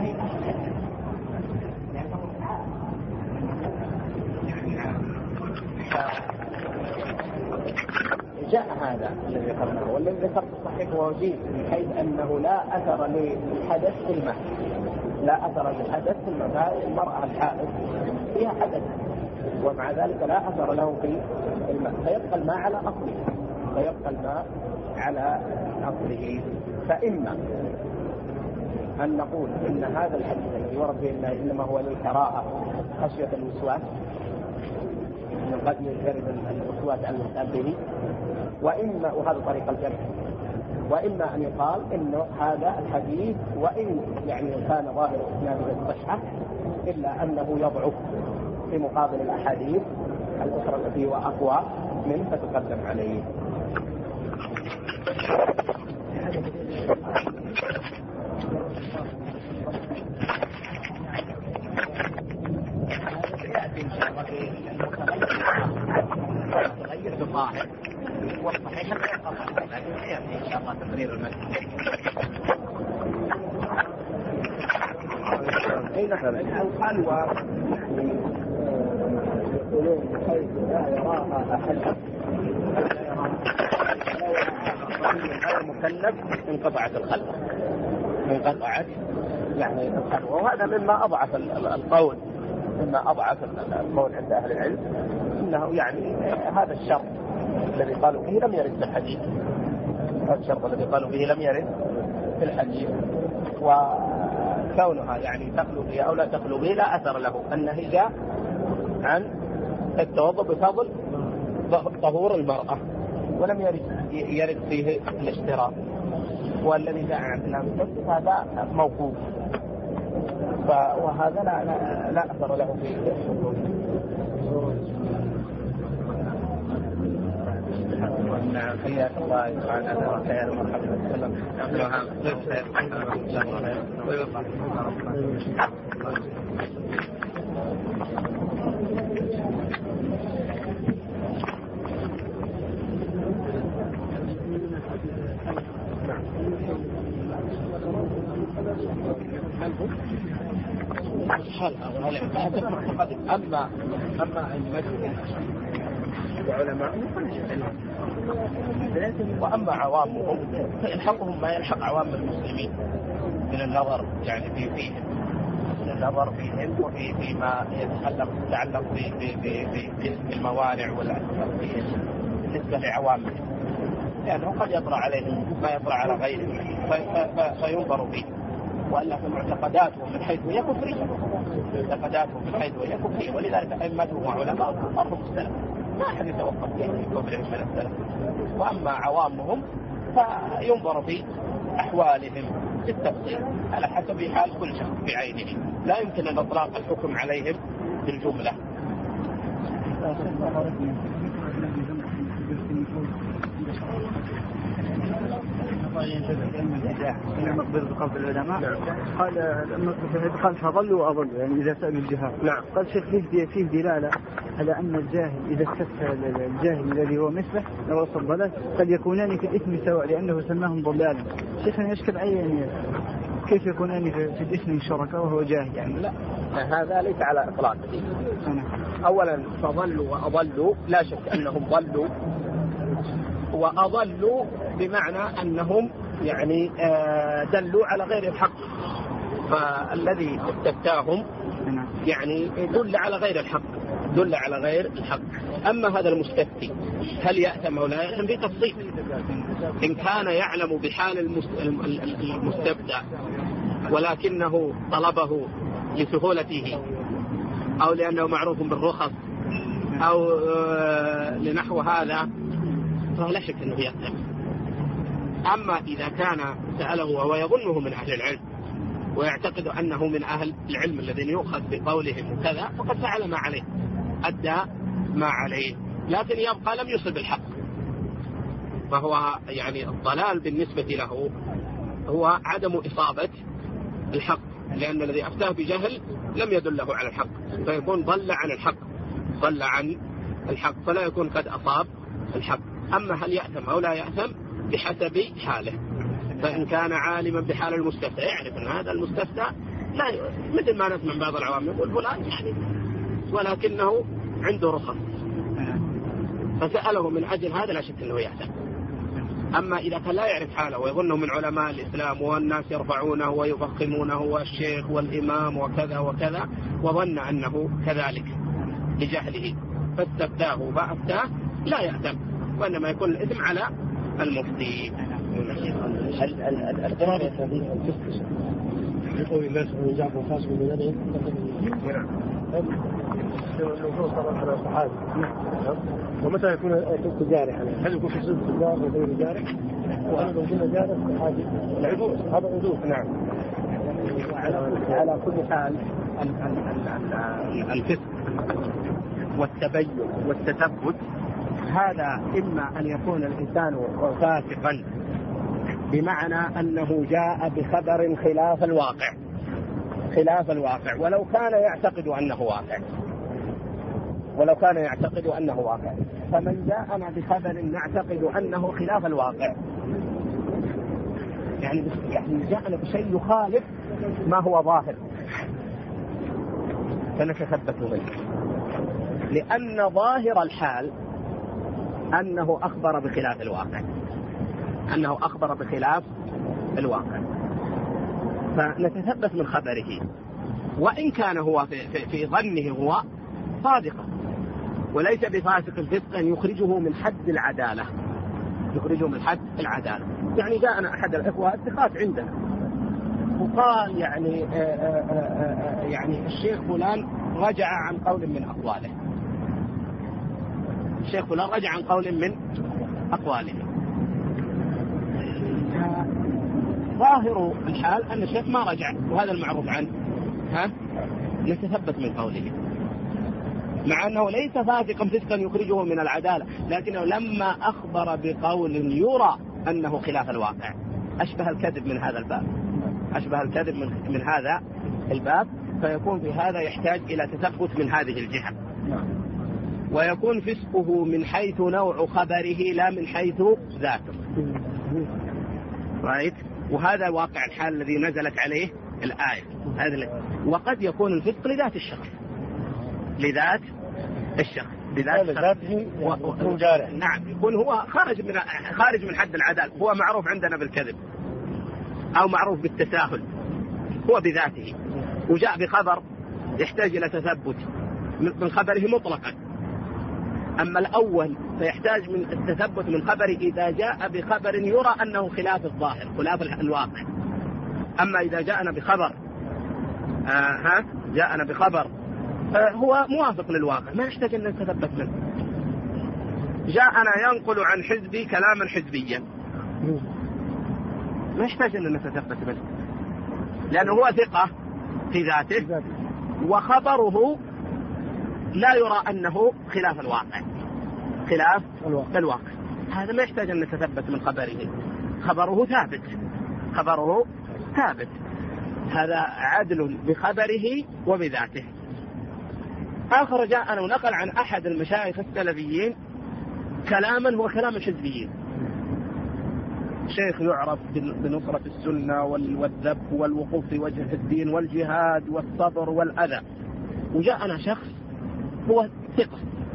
جاء هذا الذي ذكرناه، والذي ذكرت الصحيح ووجيه من حيث أنه لا أثر للحدث في الماء، لا أثر للحدث في الماء. المرأة الحائض فيها حدث ومع ذلك لا أثر له في الماء، فيبقى الماء على أصله، فيبقى الماء على أصله. فإما أن نقول إن هذا الحديث الذي ورد به الله إنما هو للكراهة خشية الوسواس، من قد يجرب الوسواس المسأل به، وإما وهذا طريق الجمع، وإما أن يقال إنه هذا الحديث وإن يعني كان ظاهر إسناده الصحة إلا أنه يضعف في مقابل الأحاديث الأخرى التي هو أقوى منه فتقدم عليه. يأتي إن شاء الله تغير بالظاهر والصحيح لكن يأتي إن شاء الله تقرير المسجد. أي نحن الحال يقولون حيث لا يراها أحد غير مكلف انقطعت الخلوة، انقطعت يعني الخلوة. وهذا مما أضعف القول، مما أضعف القول عند أهل العلم، إنه يعني هذا الشرط الذي قالوا به لم يرد في الحديث، هذا الشرط الذي قالوا به لم يرد في الحديث، وكونها يعني تخلو به أو لا تخلو به لا أثر له. النهي جاء عن التوضؤ بفضل طهور المرأة ولم يرد فيه الاشتراط، والذي جاء عن النبي هذا موقوف، وهذا لا أثر له في الشروط. نعم حياك الله تعالى خير مرحبا أما المسجد وعلماء وأما عوامهم فيلحقهم ما يلحق عوام المسلمين من النظر يعني فيهم، من النظر فيهم وفيما يتعلق بالموانع والأسباب بالنسبة لعوامهم، لأنه قد يطرأ عليهم ما يطرأ على غيرهم فينظر فيه. وألا فمعتقداتهم من حيث هي كفرية، معتقداتهم من حيث هي كفرية، ولذلك أئمتهم وعلماء كفرهم السلف ما أحد يتوقف في كفرهم من السلف. وأما عوامهم فينظر في أحوالهم بالتفصيل على حسب حال كل شخص بعينه، لا يمكن أن إطلاق الحكم عليهم بالجملة. المقبل بقول العلماء قال فضلوا وأضلوا يعني إذا سألوا الجهال. نعم. قال شيخ فيه دلالة على أن الجاهل إذا استفتى الجاهل الذي هو مثله لو وصل ضلال قد يكونان في الإثم سواء لأنه سماهم ضلالا. شيخنا يشكل عيني كيف يكونان في الإثم شركاء وهو جاهل يعني؟ لا هذا ليس على إطلاق. أولا فضلوا وأضلوا لا شك أنهم ضلوا، وأضلوا بمعنى أنهم يعني دلوا على غير الحق، فالذي استفتاهم يعني دل على غير الحق، دل على غير الحق. أما هذا المستفتي هل يأثم أو لا يأثم في تفصيل، إن كان يعلم بحال المستفتى ولكنه طلبه لسهولته أو لأنه معروف بالرخص أو لنحو هذا فلا شك أنه يأثم. أما إذا كان سأله وهو يظنه من أهل العلم ويعتقد أنه من أهل العلم الذين يؤخذ بقولهم وكذا فقد فعل ما عليه، أدى ما عليه، لكن يبقى لم يصب الحق، فهو يعني الضلال بالنسبة له هو عدم إصابة الحق، لأن الذي أفتاه بجهل لم يدله على الحق، فيكون ضل عن الحق، ضل عن الحق فلا يكون قد أصاب الحق. أما هل يأثم أو لا يأثم بحسب حاله، فإن كان عالما بحال المستفتى يعرف أن هذا المستفتى لا مثل ما نسمع بعض العوام يقول فلان يعني ولكنه عنده رخص، فسأله من أجل هذا لا شك أنه يعتقد. أما إذا كان لا يعرف حاله ويظنه من علماء الإسلام والناس يرفعونه ويفخمونه والشيخ والإمام وكذا وكذا، وظن أنه كذلك لجهله فاستفتاه فأفتاه، لا يأتم، وإنما يكون الإثم على المفتي. القرار التعديل الفسق يقول الناس من جعفر خاص من بلده النصوص طبعا على الصحابة. ومتى يكون الفسق جارح؟ هل يكون في صدق الله وغير جارح؟ وهل يكون جارح صحابي؟ العدول هذا عدول. نعم. على كل حال الفسق والتبين والتثبت هذا إما أن يكون الإنسان فاسقا بمعنى أنه جاء بخبر خلاف الواقع ولو كان يعتقد أنه واقع، فمن جاءنا بخبر نعتقد أنه خلاف الواقع يعني جاءنا بشيء يخالف ما هو ظاهر فنتثبت منه، لأن ظاهر الحال أنه أخبر بخلاف الواقع، فنتثبت من خبره وإن كان هو في ظنه هو صادقا، وليس بفاسق فسقا يخرجه من حد العدالة. يعني جاءنا أحد الإخوة الثقات عندنا وقال يعني الشيخ فلان رجع عن قول من أقواله، ظاهر الحال أن الشيخ ما رجع، وهذا المعروف عنه، نتثبت من قوله مع أنه ليس فاسقا فسقا يخرجه من العدالة، لكنه لما أخبر بقول يرى أنه خلاف الواقع أشبه الكذب من هذا الباب، فيكون في هذا يحتاج إلى تثبت من هذه الجهة، ويكون فسقه من حيث نوع خبره لا من حيث ذاته. وهذا واقع الحال الذي نزلت عليه الآية هذا. وقد يكون الفسق لذات الشخص نعم، يكون هو خارج من حد العدالة، هو معروف عندنا بالكذب أو معروف بالتساهل هو بذاته، وجاء بخبر يحتاج إلى تثبت من خبره مطلقا. أما الأول فيحتاج من التثبت من خبره إذا جاء بخبر يرى أنه خلاف الظاهر خلاف الواقع. أما إذا جاءنا بخبر هو موافق للواقع ما يحتاج أن نتثبت منه. جاءنا ينقل عن حزبي كلاما حزبيا ما يحتاج أن نتثبت منه، لأنه هو ثقة في ذاته وخبره لا يرى أنه خلاف الواقع هذا ما يحتاج أن نتثبت من خبره، خبره ثابت. هذا عدل بخبره وبذاته. آخر جاءنا ونقل عن أحد المشايخ السلفيين كلاما هو كلام الحزبيين، شيخ يعرف بنصرة السنة والذب والوقوف في وجه الدين والجهاد والصبر والأذى، وجاءنا شخص هو ثقة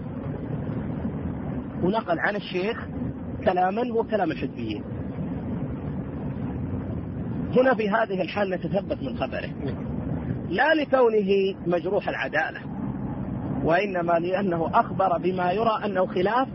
ونقل عن الشيخ كلاما هو كلام الحزبيين. هنا في هذه الحال نتثبت من خبره لا لكونه مجروح العدالة، وإنما لأنه أخبر بما يرى أنه خلاف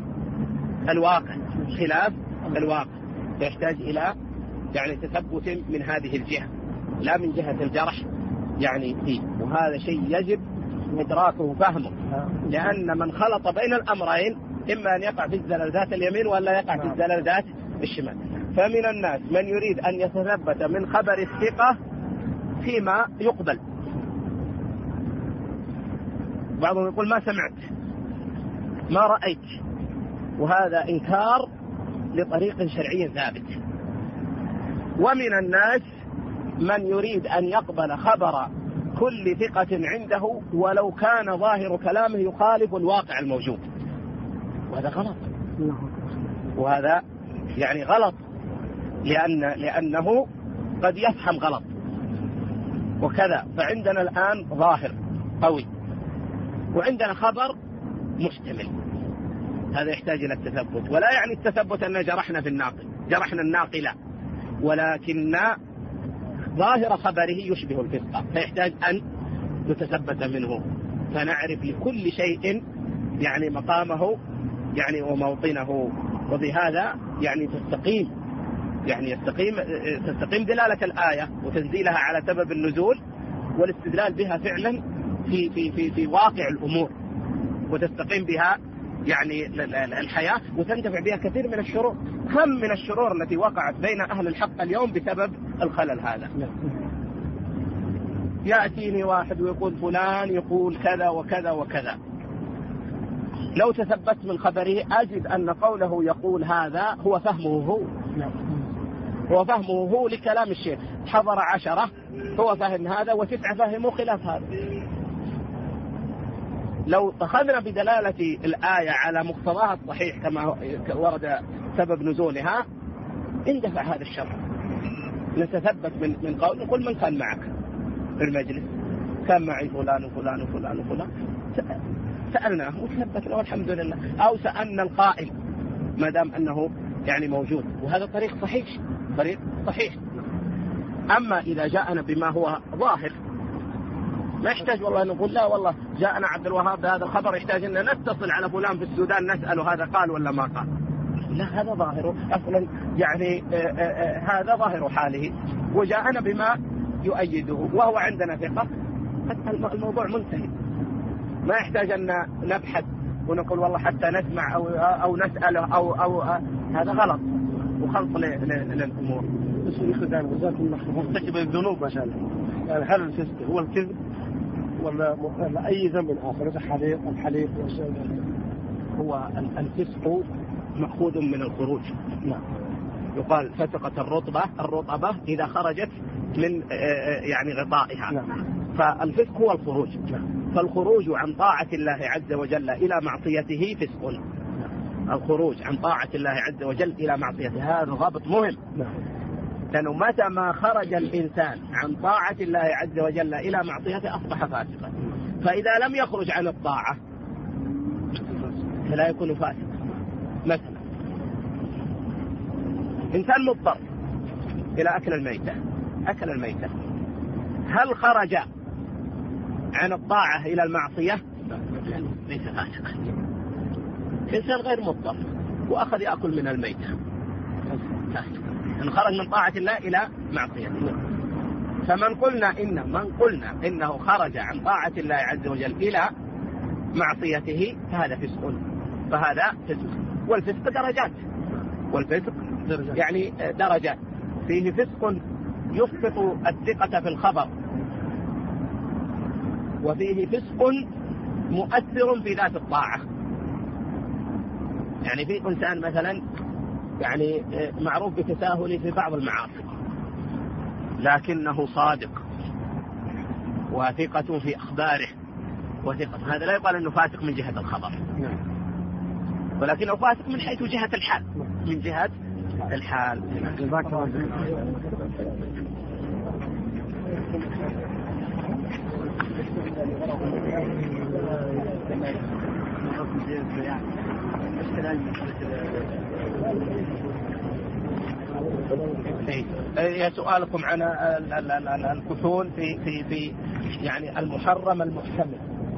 الواقع يحتاج إلى تثبت من هذه الجهة لا من جهة الجرح فيه. وهذا شيء يجب إدراكه وفهمه، لأن من خلط بين الأمرين إما أن يقع في الزلل ذات اليمين ولا يقع في الزلل ذات الشمال. فمن الناس من يريد أن يتثبت من خبر الثقة فيما يقبل، بعضهم يقول ما سمعت ما رأيت، وهذا إنكار لطريق شرعي ثابت. ومن الناس من يريد أن يقبل خبر كل ثقة عنده ولو كان ظاهر كلامه يخالف الواقع الموجود، وهذا غلط، وهذا غلط، لأنه قد يفهم غلط. وكذا. فعندنا الآن ظاهر قوي وعندنا خبر محتمل، هذا يحتاج إلى التثبت. ولا يعني التثبت أن جرحنا في الناقل، جرحنا الناقل، ولكن ظاهر خبره يشبه الفسق، فيحتاج أن نتثبت منه، فنعرف لكل شيء يعني مقامه يعني وموطنه. وبهذا يعني تستقيم دلالة الآية وتنزيلها على سبب النزول والاستدلال بها فعلا في واقع الأمور، وتستقيم بها يعني الحياة، وتنتفع بها كثير من الشرور، كم من الشرور التي وقعت بين أهل الحق اليوم بسبب الخلل هذا. يأتيني واحد ويقول فلان يقول كذا وكذا وكذا، لو تثبت من خبره أجد أن قوله يقول هذا هو فهمه هو لكلام الشيخ. حضر 10 هو فهم هذا و9 فهموا خلاف هذا. لو أخذنا بدلالة الآية على مقتضاها الصحيح كما ورد سبب نزولها اندفع هذا الشر. نتثبت من قول، نقول من كان معك في المجلس؟ كان معي فلان وفلان وفلان وفلان، سألناه وثبتنا والحمد لله، أو سألنا القائل ما دام أنه يعني موجود، وهذا طريق صحيح. أما إذا جاءنا بما هو ظاهر ما يحتاج والله نقول لا والله جاءنا عبد الوهاب بهذا الخبر، يحتاج أن نتصل على فلان في السودان نسأله هذا قال ولا ما قال. لا، هذا ظاهره أصلا، يعني هذا ظاهر حاله وجاءنا بما يؤيده وهو عندنا ثقة، الموضوع منتهي. ما يحتاج أن نبحث ونقول والله حتى نسمع أو نسأله أو هذا غلط وخلط للأمور. مرتكب الذنوب مثلا، يعني هل الفسق هو الكذب ولا أي ذنب آخر؟ الحليف هو الفسق مأخوذ من الخروج. يقال فسقت الرطبة إذا خرجت من يعني غطائها. فالفسق هو الخروج. فالخروج عن طاعة الله عز وجل إلى معصيته فسق. الخروج عن طاعة الله عز وجل إلى معصيته هذا ضابط مهم، لأنه متى ما خرج الإنسان عن طاعة الله عز وجل إلى معصيته أصبح فاسقا. فإذا لم يخرج عن الطاعة فلا يكون فاسقا. مثلا إنسان مضطر إلى أكل الميتة، هل خرج عن الطاعة إلى المعصية؟ ليس فاسقا. إنسان غير مضطر وأخذ يأكل من الميتة فاسق، إن خرج من طاعة الله إلى معصيته. فمن قلنا إنه خرج عن طاعة الله عز وجل إلى معصيته فهذا فسق. والفسق درجات، يعني درجات. فيه فسق يسقط الثقة في الخبر، وفيه فسق مؤثر في ذات الطاعة. يعني في إنسان مثلا يعني معروف بتساهله في بعض المعاصي لكنه صادق وثقة في أخباره وثقة، هذا لا يقال أنه فاسق من جهة الخبر، ولكنه فاسق من حيث جهة الحال، من جهة الحال. هي سؤالكم عن الكحول في يعني المحرم المحتمل.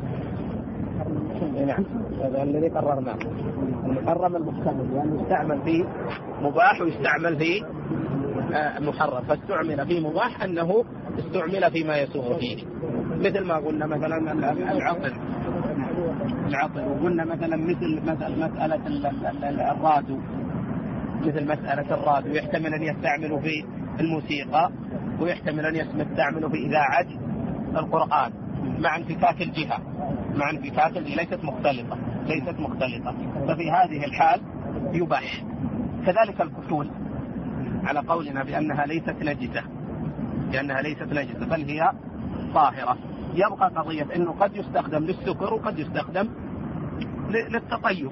نعم، هذا الذي قررناه، المحرم المحتمل، يعني يستعمل في مباح ويستعمل في محرم. فاستعمل في مباح أنه استعمل فيما يسوغ فيه، مثل ما قلنا مثلا العطر، وقلنا مثلا مثل مسألة الرادو، مثل مسألة الرادو يحتمل أن يستعمل في الموسيقى ويحتمل أن يستعمل في إذاعة القرآن مع انفكاك الجهة، مع انفكاك ليست مختلطة. ففي هذه الحال يباح. كذلك الكحول على قولنا بأنها ليست نجسة بل هي طاهرة. يبقى قضية أنه قد يستخدم للسكر وقد يستخدم للتطيب،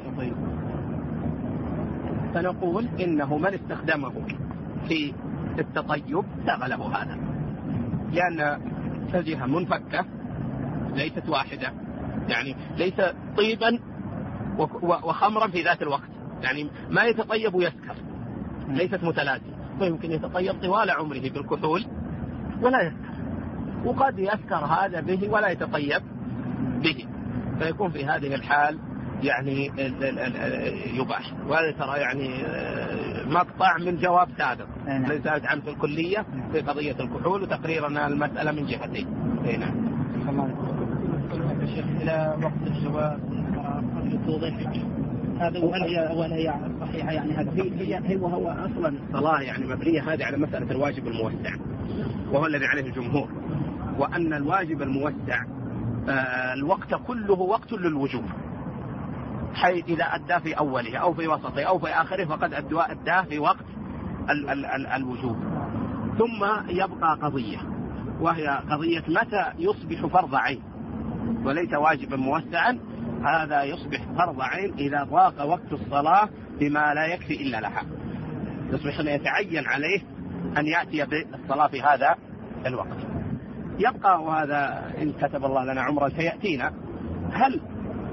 فنقول إنه من استخدمه في التطيب ساغ له هذا، لأن الجهة منفكة ليست واحدة، يعني ليس طيبا وخمرا في ذات الوقت، يعني ما يتطيب ويسكر، ليست متلازمة، فيمكن يتطيب طوال عمره بالكحول ولا يسكر، وقد يسكر هذا به ولا يتطيب به، فيكون في هذه الحال يعني يباح. وهذا ترى يعني مقطع من جواب سابق الذي سألت عنه في الكلية في قضية الكحول، وتقريرا المسألة من جهتين. نعم. الشيخ إلى وقت الجواب توضيح هذا، وهل هي صحيحة؟ يعني هذا هو أصلا الصلاة يعني مبنية هذه على مسألة الواجب الموسع، وهو الذي عليه الجمهور، وأن الواجب الموسع الوقت كله وقت للوجوب، حيث إذا أدى في أوله أو في وسطه أو في آخره فقد أداه في وقت الوجوب. ثم يبقى قضية، وهي قضية متى يصبح فرض عين وليس واجبا موسعا. هذا يصبح فرض عين إذا ضاق وقت الصلاة بما لا يكفي إلا لها، يصبح أن يتعين عليه أن يأتي بالصلاة في هذا الوقت. يبقى، وهذا إن كتب الله لنا عمرا سيأتينا، هل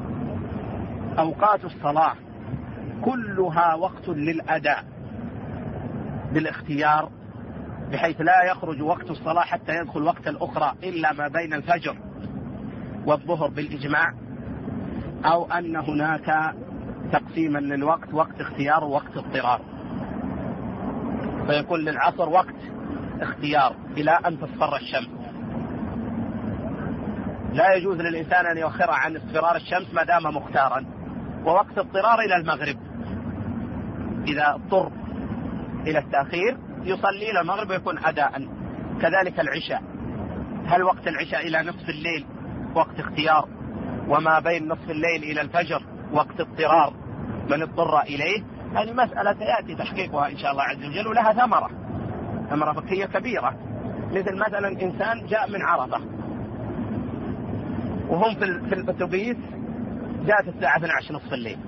أوقات الصلاة كلها وقت للأداء بالاختيار، بحيث لا يخرج وقت الصلاة حتى يدخل وقت الأخرى إلا ما بين الفجر والظهر بالإجماع، أو أن هناك تقسيما للوقت، وقت اختيار ووقت اضطرار، فيكون للعصر وقت اختيار إلى أن تصفر الشمس، لا يجوز للإنسان أن يؤخر عن اصفرار الشمس ما دام مختارا، ووقت اضطرار إلى المغرب، إذا اضطر إلى التأخير يصلي إلى المغرب ويكون أداء. كذلك العشاء، هل وقت العشاء إلى نصف الليل وقت اختيار، وما بين نصف الليل إلى الفجر وقت اضطرار من اضطر إليه؟ هذه مسألة سيأتي تحقيقها إن شاء الله عز وجل، ولها ثمرة فقهية كبيرة. مثل مثلا إنسان جاء من عرفة وهم في الأتوبيس، جاءت الساعة 12 نصف الليل،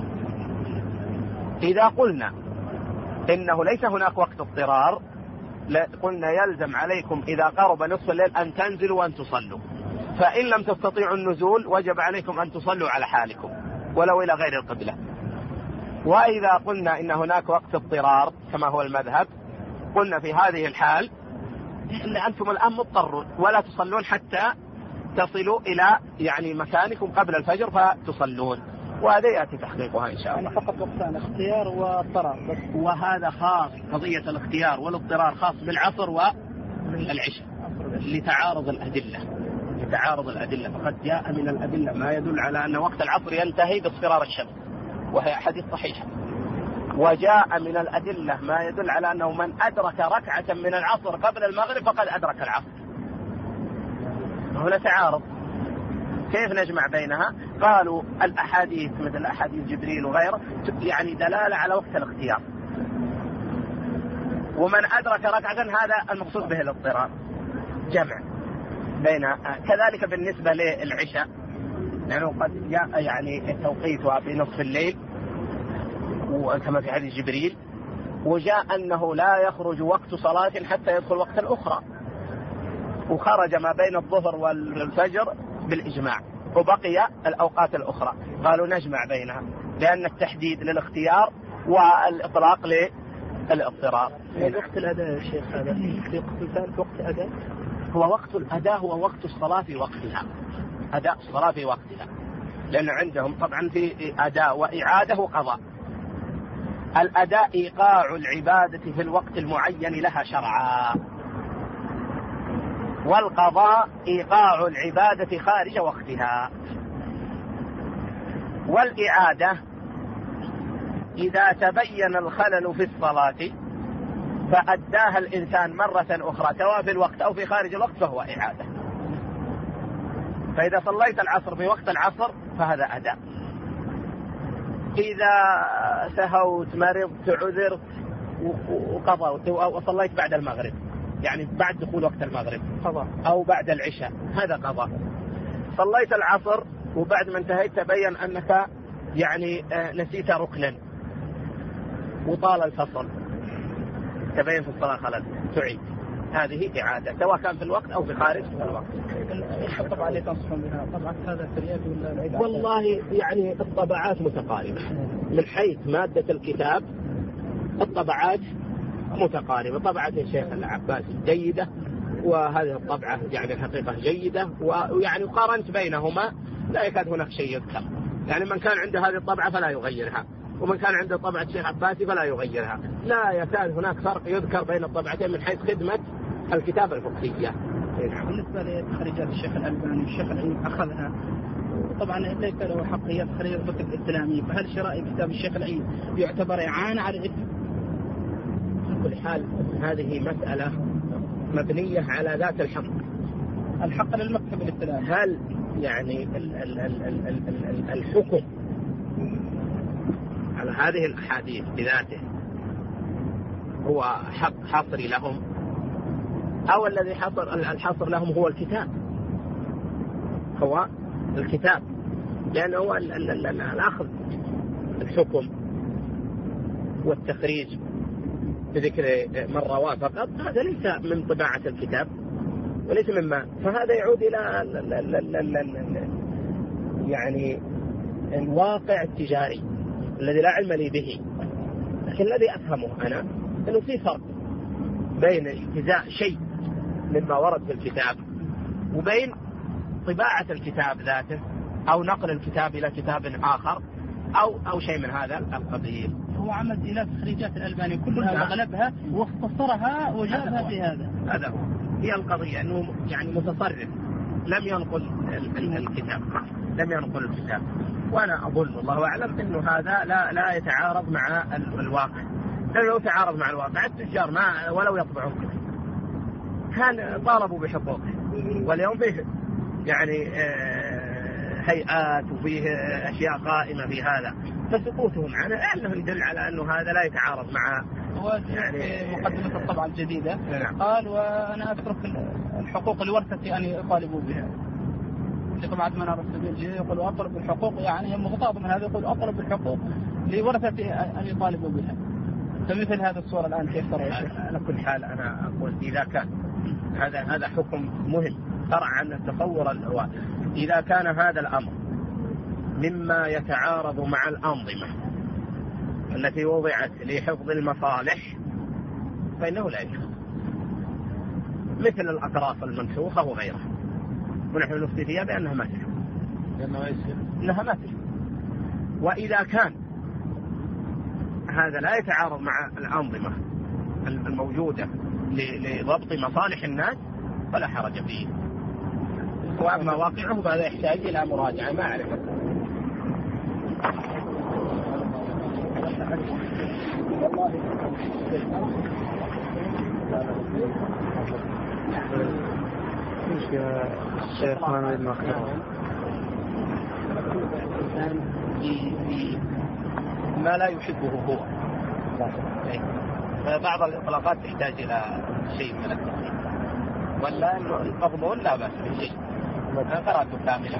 إذا قلنا إنه ليس هناك وقت اضطرار، قلنا يلزم عليكم إذا قرب نصف الليل أن تنزلوا وأن تصلوا، فإن لم تستطيعوا النزول وجب عليكم أن تصلوا على حالكم ولو إلى غير القبلة. وإذا قلنا إن هناك وقت اضطرار كما هو المذهب، قلنا في هذه الحال إن أنتم الآن مضطرون ولا تصلون حتى تصلوا إلى يعني مكانكم قبل الفجر فتصلون، وهذا يأتي تحقيقها إن شاء الله. فقط وقتان اختيار واضطرار بس، وهذا خاص، قضية الاختيار والاضطرار خاص بالعصر والعشاء لتعارض الأدلة، فقد جاء من الأدلة ما يدل على أن وقت العصر ينتهي باصفرار الشمس وهي حديث صحيح، وجاء من الأدلة ما يدل على أنه من أدرك ركعة من العصر قبل المغرب فقد أدرك العصر. هنا تعارض، كيف نجمع بينها؟ قالوا الأحاديث مثل أحاديث جبريل وغيره يعني دلالة على وقت الاختيار، ومن أدرك ركعة هذا المقصود به الاضطرار، جمع بينها. كذلك بالنسبة للعشاء، لأنه قد جاء يعني توقيتها في نصف الليل وكما في حديث جبريل، وجاء أنه لا يخرج وقت صلاة حتى يدخل وقت الأخرى، وخرج ما بين الظهر والفجر بالإجماع، وبقي الأوقات الأخرى. قالوا نجمع بينها لأن التحديد للاختيار والإطلاق للاضطرار. وقت الأداء يا شيخ هذا في وقت أداء، هو وقت الأداء هو وقت الصلاة في وقتها، أداء الصلاة في وقتها، لأن عندهم طبعا في أداء وإعادة وقضاء. الأداء إيقاع العبادة في الوقت المعين لها شرعا، والقضاء إيقاع العبادة خارج وقتها. والإعادة إذا تبين الخلل في الصلاة فأداها الإنسان مرة أخرى سواء في الوقت أو في خارج الوقت فهو إعادة. فإذا صليت العصر في وقت العصر فهذا أداء، إذا سهوت مرضت عذرت وقضيت وصليت بعد المغرب يعني بعد دخول وقت المغرب قضاء، أو بعد العشاء هذا قضاء. صليت العصر وبعد ما انتهيت تبين أنك يعني نسيت ركنا وطال الفصل، تبين في الصلاة خلل، تعيد هذه إعادة سواء كان في الوقت أو في خارج الوقت. الطبعة اللي تنصحون بها طبعة هذا الرياض ولا العيد؟ والله يعني الطبعات متقاربة من حيث مادة الكتاب، الطبعات متقاربة. طبعة الشيخ العباسي جيدة، وهذه الطبعة يعني الحقيقة جيدة، ويعني قارنت بينهما لا يكاد هناك شيء يذكر. يعني من كان عنده هذه الطبعة فلا يغيرها، ومن كان عنده طبعة الشيخ عباسي فلا يغيرها. لا يكاد هناك فرق يذكر بين الطبعتين من حيث خدمة الكتابة الفقهية. بالنسبة لتخريجات الشيخ الألباني الشيخ العيد أخذها، طبعا ليس له حق هي تخريج الكتب الإسلامية، فهل شراء كتاب الشيخ العيد يعتبر إعانة على الإثم؟ على كل حال هذه مسألة مبنية على ذات الحق للمكتب الإسلامي. هل يعني الحكم على هذه الأحاديث بذاته هو حق حصري لهم، أو الذي الحصر لهم هو الكتاب، لأنه هو الأخذ الحكم والتخريج بذكر من رواه فقط، هذا ليس من طباعة الكتاب وليس مما، فهذا يعود إلى يعني الواقع التجاري الذي لا علم لي به. لكن الذي أفهمه أنا أنه في فرق بين اجتزاء شيء مما ورد في الكتاب وبين طباعة الكتاب ذاته أو نقل الكتاب إلى كتاب آخر أو شيء من هذا القبيل. هو عمد إلى تخريجات الألباني كلها وغلبها واختصرها وجابها في هذا هو هي القضية، أنه يعني متصرف لم ينقل الكتاب. وأنا أظن والله أعلم أنه هذا لا يتعارض مع الواقع. لو يتعارض مع الواقع التجار ما ولو يطبعون كتب كان طالبوا بحقوقه، واليوم فيه يعني هيئات وفيه أشياء قائمة في هذا، فسقوطهم عنه لأنه يدل على أنه هذا لا يتعارض مع يعني مقدمة الطبعة الجديدة. قال وأنا أترك الحقوق لورثتي أن يطالبوا بها. طبعا منار السبيل يقول أطلب الحقوق، يعني مغتاظ من هذا يقول أطلب الحقوق لورثتي أن يطالبوا بها. فمثل هذا الصورة الآن كيف ترى؟ على كل حال أنا أقول إذا كان هذا حكم مهم فرع عن التصور الأول. إذا كان هذا الأمر مما يتعارض مع الأنظمة التي وضعت لحفظ المصالح فإنه لا يجوز، مثل الأقراص المنسوخة وغيرها، ونحن نفتي فيها بأنها ما تجوز. وإذا كان هذا لا يتعارض مع الأنظمة الموجودة لضبط مصالح الناس فلا حرج فيه. وأما واقعه فهذا يحتاج إلى مراجعة. ما أعرف الشيخ محمد مخلوق ما لا يحبه هو. بعض الإطلاقات تحتاج إلى شيء من التفصيل، ولا إنه القبول لا بأس بشيء. قرأته كاملا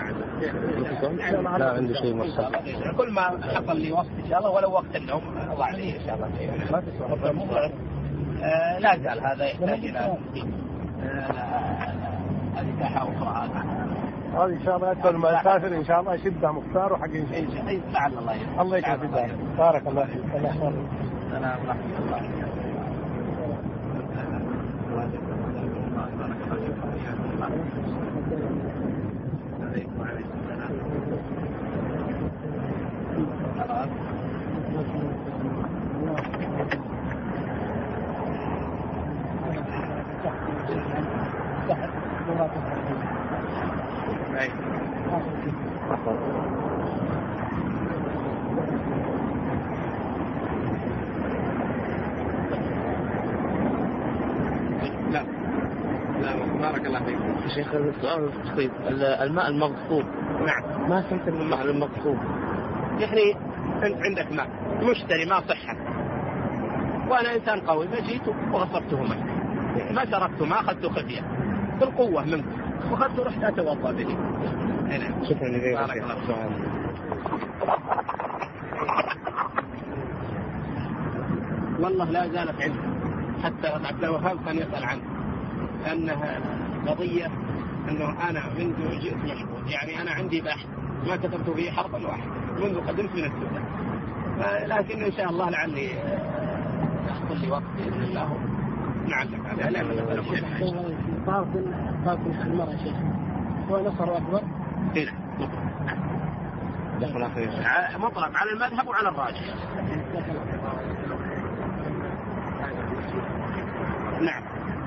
لا عندي شيء مرسل. كل ما حصل لي وقت إن شاء الله ولو وقت اليوم الله عليه إن شاء الله. لا زال هذا يحتاج إلى مساحة أخرى. هذه إن شاء الله أكثر ما يسافر إن شاء الله يشبه مختار وحق إن شاء الله. لعل الله يكرمك. بارك الله فيك. السلام ورحمة الله. لا بارك الله فيك. شيخ السؤال البسيط، الماء المغصوب. نعم. ما فهمت من الماء المغصوب. يعني عندك ماء مشتري ما صحة، وأنا إنسان قوي فجيت وغصبته منك، ما تركته، ما أخذته خفية بالقوة منك، وأخذته رحت أتوضأ به. شكرا لك. بارك الله فيك. والله لا زالت عندي حتى عبد الوهاب كان يسأل عنه، أنها قضية أنه أنا منذ جئت مشغول، يعني أنا عندي بحث ما كتبت فيه حرفا واحد منذ قدمت من السودان، لكن إن شاء الله لعلي يحصل لي وقت بإذن الله نعلم عليها. لا طارق المرأة شيخ هو نصر أكبر مطلق على المذهب وعلى الراجح. نعم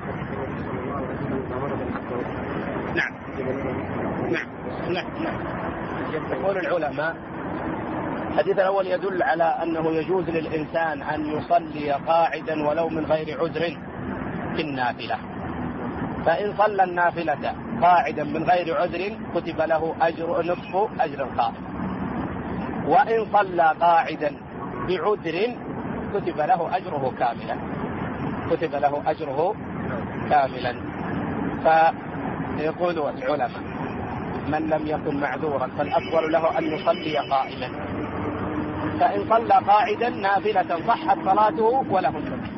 نعم نعم نعم نعم. يقول العلماء الحديث الأول يدل على أنه يجوز للإنسان أن يصلي قاعدا ولو من غير عذر في النافلة، فإن صلى النافلة قاعدا من غير عذر كتب له نصف أجر القائم، وإن صلى قاعدا بعذر كتب له أجره كاملا، كتب له أجره كاملا. فيقول العلماء من لم يكن معذورا فالأفضل له أن يصلي قائما، فإن صلى قاعدا نافلة صحت صلاته وله النصف،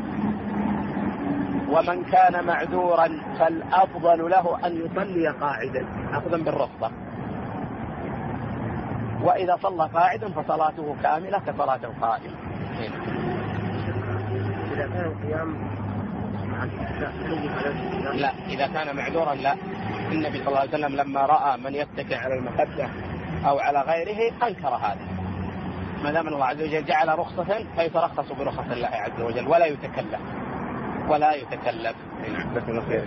ومن كان معذورا فالأفضل له أن يصلي قاعدا أخذا بالرخصة، وإذا صلى قاعدا فصلاته كاملة كصلاة القائم. إذا كان القيام لا، إذا كان معذورا لا. النبي صلى الله عليه وسلم لما رأى من يتكئ على المخدة أو على غيره أنكر هذا، ما دام الله عز وجل جعل رخصة فيترخص برخصة الله عز وجل ولا يتكلف.